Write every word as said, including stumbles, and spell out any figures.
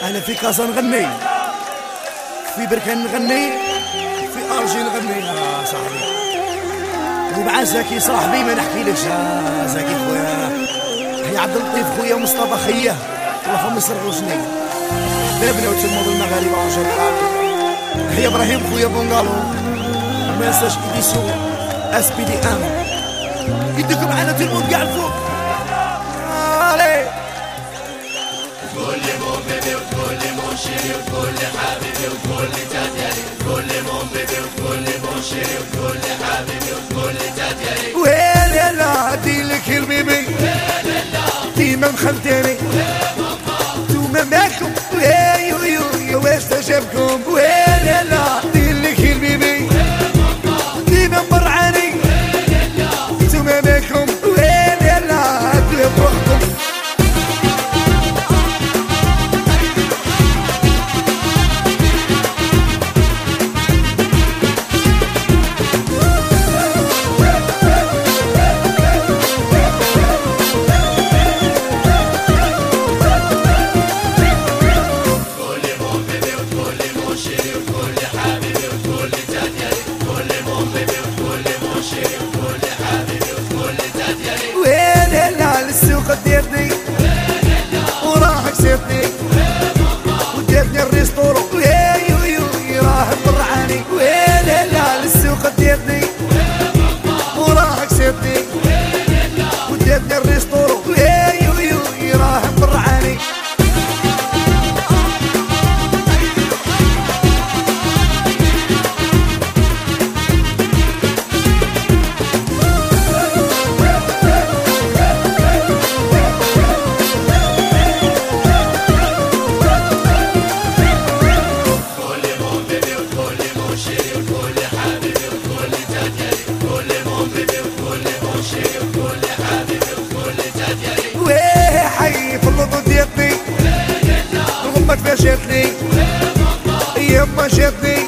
انا في كازا نغني، في بركان نغني، في ارجي نغني يا صاحبي، ومع زكي صاحبي ما نحكيلكش يا زكي خويا، هي عبد اللطيف خويا ومصطفى خيه الله فم يسرقوشني بابنا وتلمض المغاربه وجرقات، هي ابراهيم خويا بونغالو ما ننساش إديسو اس بي دي ام يديكم معنا تلمض كاع الفوق. كل مؤمن وكل منشر وكل حبيبي وكل تديري، كل مؤمن وكل منشر وكل حبيبي وكل تديري. ويلي لا ديلك البيبي ديما مخلتيني توما معكم ويا ويا واش تجابكم. ويلي لا ديلك البيبي ديما مرعاني توما معكم ويلي لا ديما بوحدكم. ديرني وراح كسبني وديرني الريستورو ويا يو راه مرعاني. ويلي لا للسوق ديرني وراح كسبني وديرني الريستورو ويا يو راه مرعاني. الغمة فاشتني يما جاتني